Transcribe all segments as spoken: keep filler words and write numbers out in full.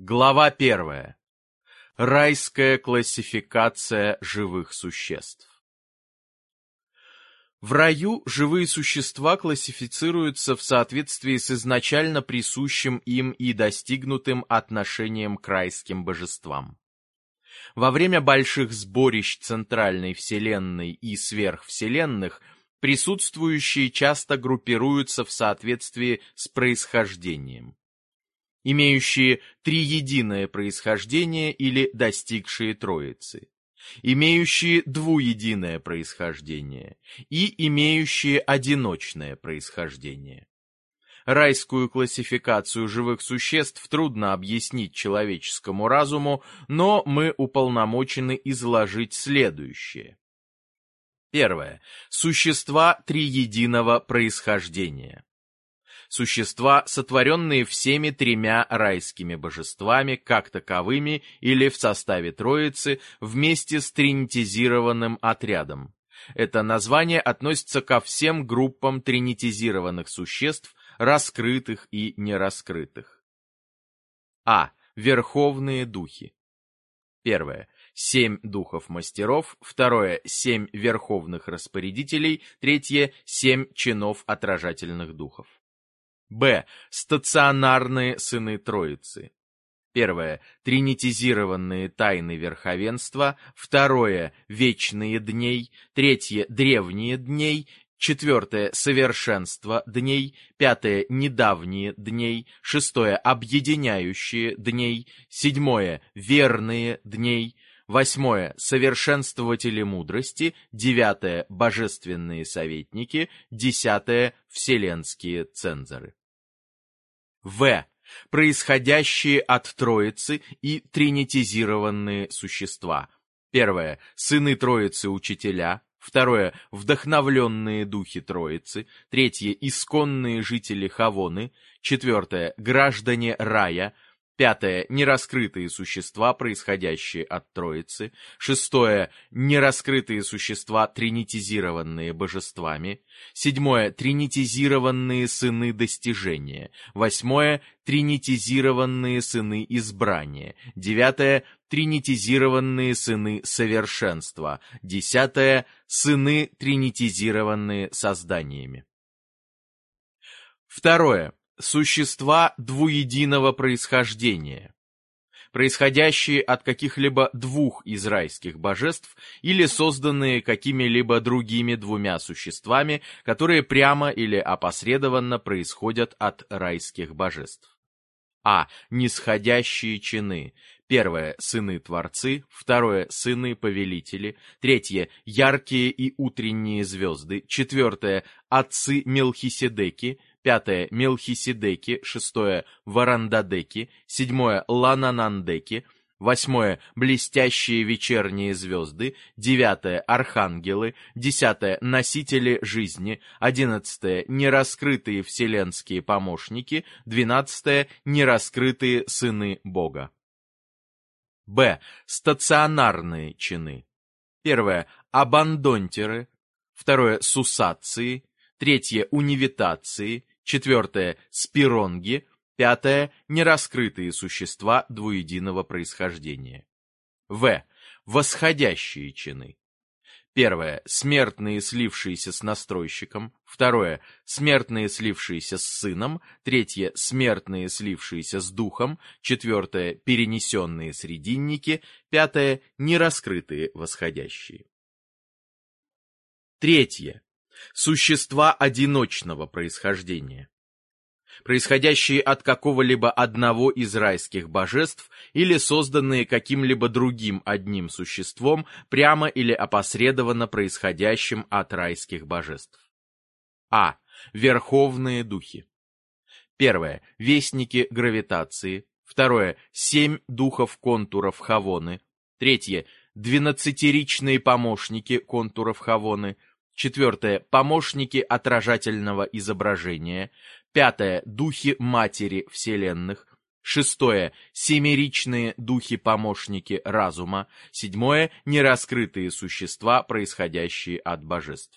Глава первая. Райская классификация живых существ. В раю живые существа классифицируются в соответствии с изначально присущим им и достигнутым отношением к райским божествам. Во время больших сборищ центральной вселенной и сверхвселенных присутствующие часто группируются в соответствии с происхождением. Имеющие триединое происхождение или достигшие Троицы, имеющие двуединое происхождение и имеющие одиночное происхождение. Райскую классификацию живых существ трудно объяснить человеческому разуму, но мы уполномочены изложить следующее. Первое. Существа триединого происхождения. Существа, сотворенные всеми тремя райскими божествами, как таковыми или в составе Троицы, вместе с тринитизированным отрядом. Это название относится ко всем группам тринитизированных существ, раскрытых и нераскрытых. А. Верховные духи. Первое. Семь духов-мастеров. Второе. Семь верховных распорядителей. Третье. Семь чинов отражательных духов. Б. Стационарные сыны Троицы. Первое. Тринитизированные тайны верховенства. Второе. Вечные дней. Третье. Древние дней. Четвертое. Совершенство дней. Пятое. Недавние дней. Шестое. Объединяющие дней. Седьмое. Верные дней. Восьмое. Совершенствователи мудрости. Девятое. Божественные советники. Десятое. Вселенские цензоры. В. Происходящие от Троицы и тринитизированные существа. Первое. Сыны Троицы учителя. Второе. Вдохновленные духи Троицы. Третье. Исконные жители Хавоны. Четвертое. Граждане рая. Пятое. Нераскрытые существа, происходящие от Троицы. Шестое. Нераскрытые существа, тринитизированные божествами. Седьмое. Тринитизированные сыны достижения. Восьмое. Тринитизированные сыны избрания. Девятое. Тринитизированные сыны совершенства. Десятое. Сыны, тринитизированные созданиями. Второе. Существа двуединого происхождения, происходящие от каких-либо двух из райских божеств или созданные какими-либо другими двумя существами, которые прямо или опосредованно происходят от райских божеств. А. Нисходящие чины. Первое. Сыны-творцы. Второе. Сыны-повелители. Третье. Яркие и утренние звезды. Четвертое. Отцы-мелхиседеки. Пятое. Мелхиседеки. Шестое. Варандадеки. Седьмое. Лананандеки. Восьмое. Блестящие вечерние звезды. Девятое. Архангелы. Десятое. Носители жизни. Одиннадцатое. Нераскрытые вселенские помощники. Двенадцатое. Нераскрытые сыны Бога. Б. Стационарные чины. Первое. Абандонтеры. Второе. Сусации. Третье. Унивитации. Четвертое. Спиронги. Пятое. Нераскрытые существа двуединого происхождения. В. Восходящие чины. Первое. Смертные, слившиеся с настройщиком. Второе. Смертные, слившиеся с сыном. Третье. Смертные, слившиеся с духом. Четвертое. Перенесенные срединники. Пятое. Нераскрытые восходящие. Третье. Существа одиночного происхождения, происходящие от какого-либо одного из райских божеств или созданные каким-либо другим одним существом, прямо или опосредованно происходящим от райских божеств. А. Верховные духи. Первое. Вестники гравитации. Второе. Семь духов контуров Хавоны. Третье. Двенадцатиричные помощники контуров Хавоны. Четвертое. Помощники отражательного изображения. Пятое. Духи матери вселенных. Шестое. Семеричные духи-помощники разума. Седьмое. Нераскрытые существа, происходящие от божеств.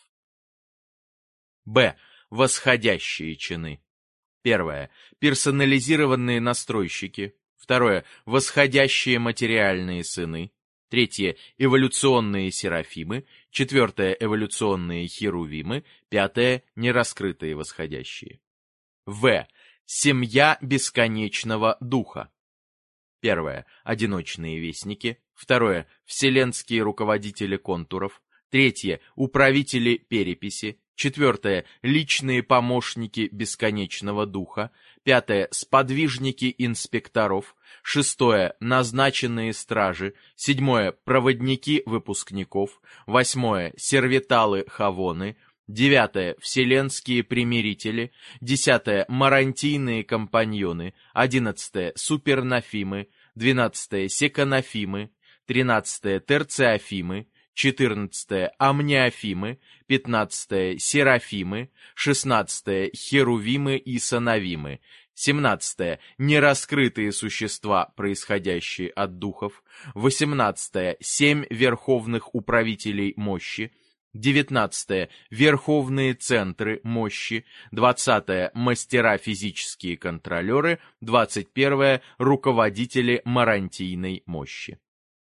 Б. Восходящие чины. Первое. Персонализированные настройщики. Второе – восходящие материальные сыны. Третье – эволюционные серафимы. Четвертое – эволюционные херувимы. Пятое – нераскрытые восходящие. В. Семья бесконечного духа. Первое – одиночные вестники. Второе – вселенские руководители контуров. Третье – управители переписи. Четвертое – личные помощники бесконечного духа. Пятое – сподвижники инспекторов. Шестое – назначенные стражи. Седьмое – проводники выпускников. Восьмое – сервиталы-хавоны. Девятое – вселенские примирители. Десятое – марантийные компаньоны. Одиннадцатое – супернафимы. Двенадцатое – секонафимы. Тринадцатое – терциофимы. Четырнадцатое – амниофимы. Пятнадцатое – серафимы. Шестнадцатое – херувимы и сановимы. Семнадцатое – нераскрытые существа, происходящие от духов. Восемнадцатое – семь верховных управителей мощи. Девятнадцатое – верховные центры мощи. Двадцатое – мастера физические контролеры. Двадцать первое – руководители марантийной мощи.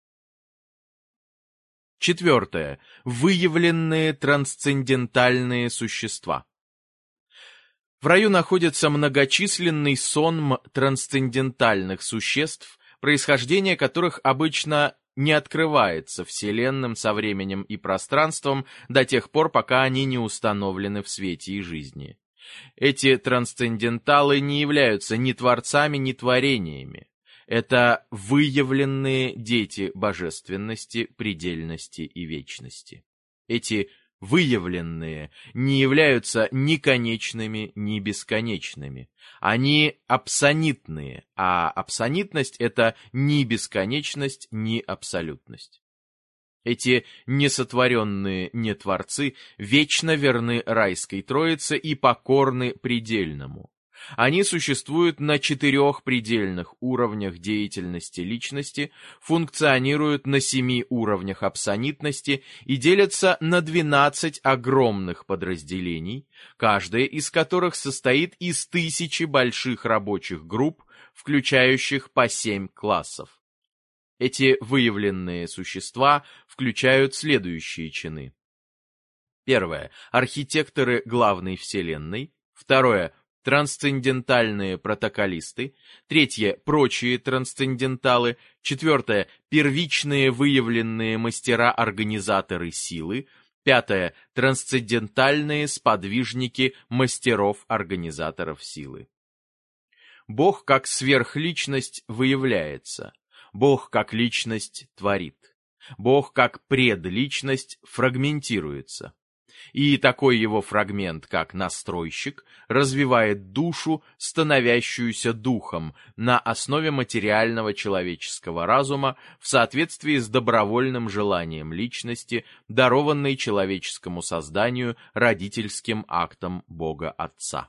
Четвертое. Выявленные трансцендентальные существа. В раю находится многочисленный сонм трансцендентальных существ, происхождение которых обычно не открывается Вселенным со временем и пространством до тех пор, пока они не установлены в свете и жизни. Эти трансценденталы не являются ни творцами, ни творениями. Это выявленные дети божественности, предельности и вечности. Эти выявленные не являются ни конечными, ни бесконечными. Они абсонитные, а абсонитность — это ни бесконечность, ни абсолютность. Эти несотворенные нетворцы вечно верны райской троице и покорны предельному. Они существуют на четырех предельных уровнях деятельности личности, функционируют на семи уровнях абсонитности и делятся на двенадцать огромных подразделений, каждая из которых состоит из тысячи больших рабочих групп, включающих по семь классов. Эти выявленные существа включают следующие чины. Первое. Архитекторы главной вселенной. Второе. Трансцендентальные протоколисты. Третье. Прочие трансценденталы. Четвертое. Первичные выявленные мастера-организаторы силы. Пятое. Трансцендентальные сподвижники мастеров-организаторов силы. Бог как сверхличность выявляется. Бог как личность творит. Бог как предличность фрагментируется. И такой его фрагмент, как настройщик, развивает душу, становящуюся духом, на основе материального человеческого разума в соответствии с добровольным желанием личности, дарованной человеческому созданию родительским актом Бога Отца.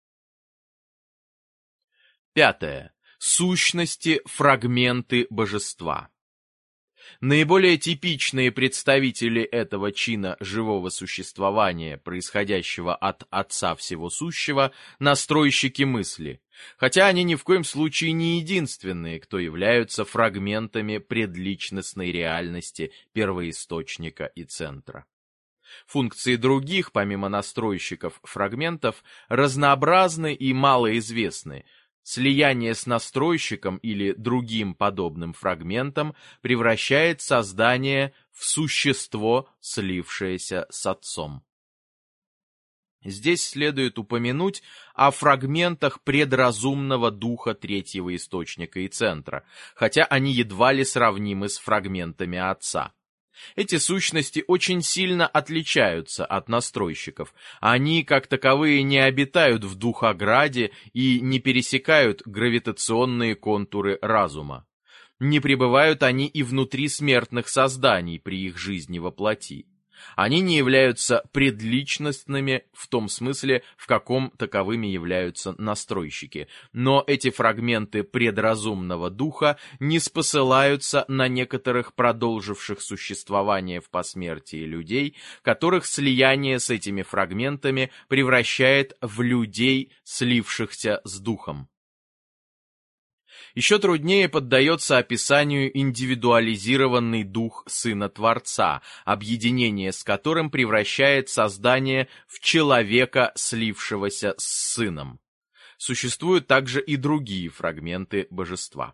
Пятое. Сущности, фрагменты божества. Наиболее типичные представители этого чина живого существования, происходящего от Отца Всего Сущего, настройщики мысли, хотя они ни в коем случае не единственные, кто являются фрагментами предличностной реальности первоисточника и центра. Функции других, помимо настройщиков фрагментов, разнообразны и малоизвестны. Слияние с настройщиком или другим подобным фрагментом превращает создание в существо, слившееся с Отцом. Здесь следует упомянуть о фрагментах предразумного духа третьего источника и центра, хотя они едва ли сравнимы с фрагментами Отца. Эти сущности очень сильно отличаются от настройщиков. Они, как таковые, не обитают в духограде и не пересекают гравитационные контуры разума. Не пребывают они и внутри смертных созданий при их жизни во плоти. Они не являются предличностными в том смысле, в каком таковыми являются настройщики, но эти фрагменты предразумного духа не спосылаются на некоторых продолживших существование в посмертии людей, которых слияние с этими фрагментами превращает в людей, слившихся с духом. Еще труднее поддается описанию индивидуализированный дух Сына Творца, объединение с которым превращает создание в человека, слившегося с Сыном. Существуют также и другие фрагменты божества.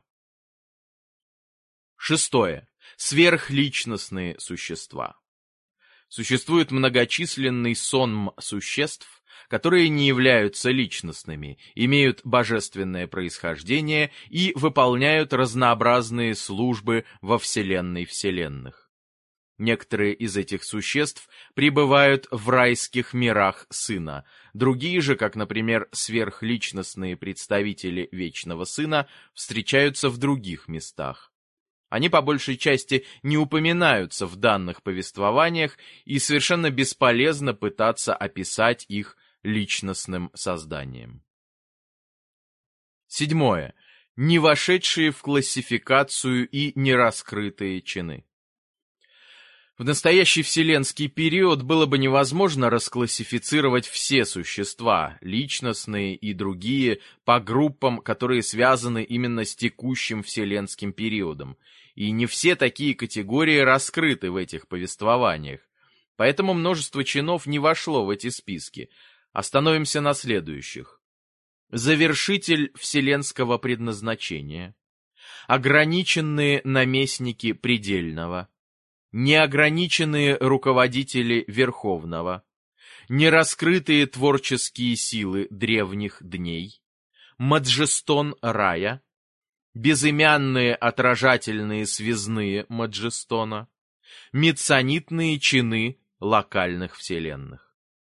Шестое. Сверхличностные существа. Существует многочисленный сонм существ, которые не являются личностными, имеют божественное происхождение и выполняют разнообразные службы во вселенной вселенных. Некоторые из этих существ пребывают в райских мирах Сына, другие же, как, например, сверхличностные представители Вечного Сына, встречаются в других местах. Они по большей части не упоминаются в данных повествованиях, и совершенно бесполезно пытаться описать их личностным созданием. Седьмое. Не вошедшие в классификацию и нераскрытые чины. В настоящий вселенский период было бы невозможно расклассифицировать все существа, личностные и другие, по группам, которые связаны именно с текущим вселенским периодом, и не все такие категории раскрыты в этих повествованиях, поэтому множество чинов не вошло в эти списки. Остановимся на следующих. Завершитель вселенского предназначения, ограниченные наместники предельного, неограниченные руководители Верховного, нераскрытые творческие силы древних дней, маджестон рая, безымянные отражательные связные маджестона, митсонитные чины локальных вселенных.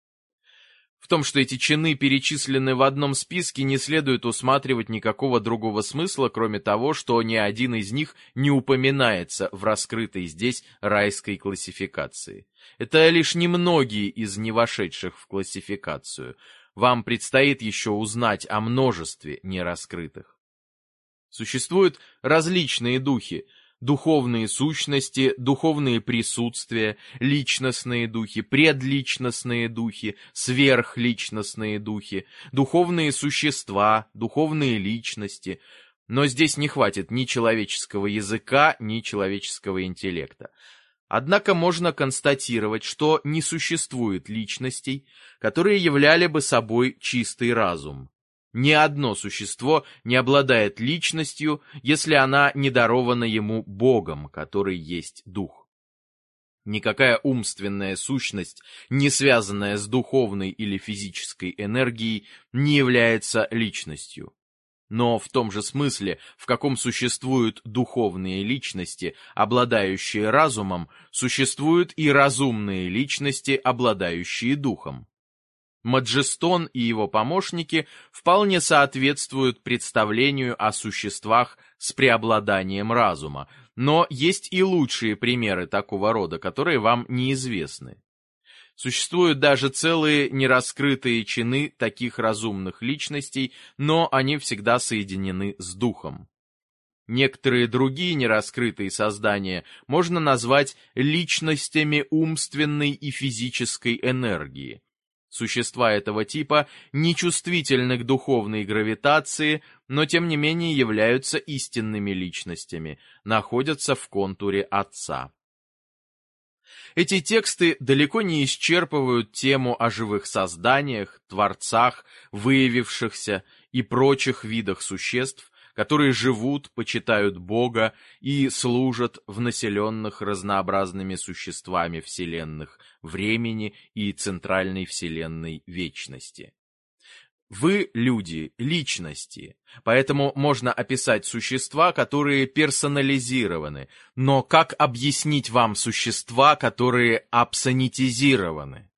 В том, что эти чины перечислены в одном списке, не следует усматривать никакого другого смысла, кроме того, что ни один из них не упоминается в раскрытой здесь райской классификации. Это лишь немногие из не вошедших в классификацию. Вам предстоит еще узнать о множестве нераскрытых. Существуют различные духи, духовные сущности, духовные присутствия, личностные духи, предличностные духи, сверхличностные духи, духовные существа, духовные личности. Но здесь не хватит ни человеческого языка, ни человеческого интеллекта. Однако можно констатировать, что не существует личностей, которые являли бы собой чистый разум. Ни одно существо не обладает личностью, если она не дарована ему Богом, который есть Дух. Никакая умственная сущность, не связанная с духовной или физической энергией, не является личностью. Но в том же смысле, в каком существуют духовные личности, обладающие разумом, существуют и разумные личности, обладающие духом. Маджестон и его помощники вполне соответствуют представлению о существах с преобладанием разума, но есть и лучшие примеры такого рода, которые вам неизвестны. Существуют даже целые нераскрытые чины таких разумных личностей, но они всегда соединены с духом. Некоторые другие нераскрытые создания можно назвать личностями умственной и физической энергии. Существа этого типа нечувствительны к духовной гравитации, но тем не менее являются истинными личностями, находятся в контуре Отца. Эти тексты далеко не исчерпывают тему о живых созданиях, творцах, выявившихся и прочих видах существ, которые живут, почитают Бога и служат в населенных разнообразными существами вселенных, времени и центральной вселенной вечности. Вы, люди, личности, поэтому можно описать существа, которые персонализированы, но как объяснить вам существа, которые абсонетизированы?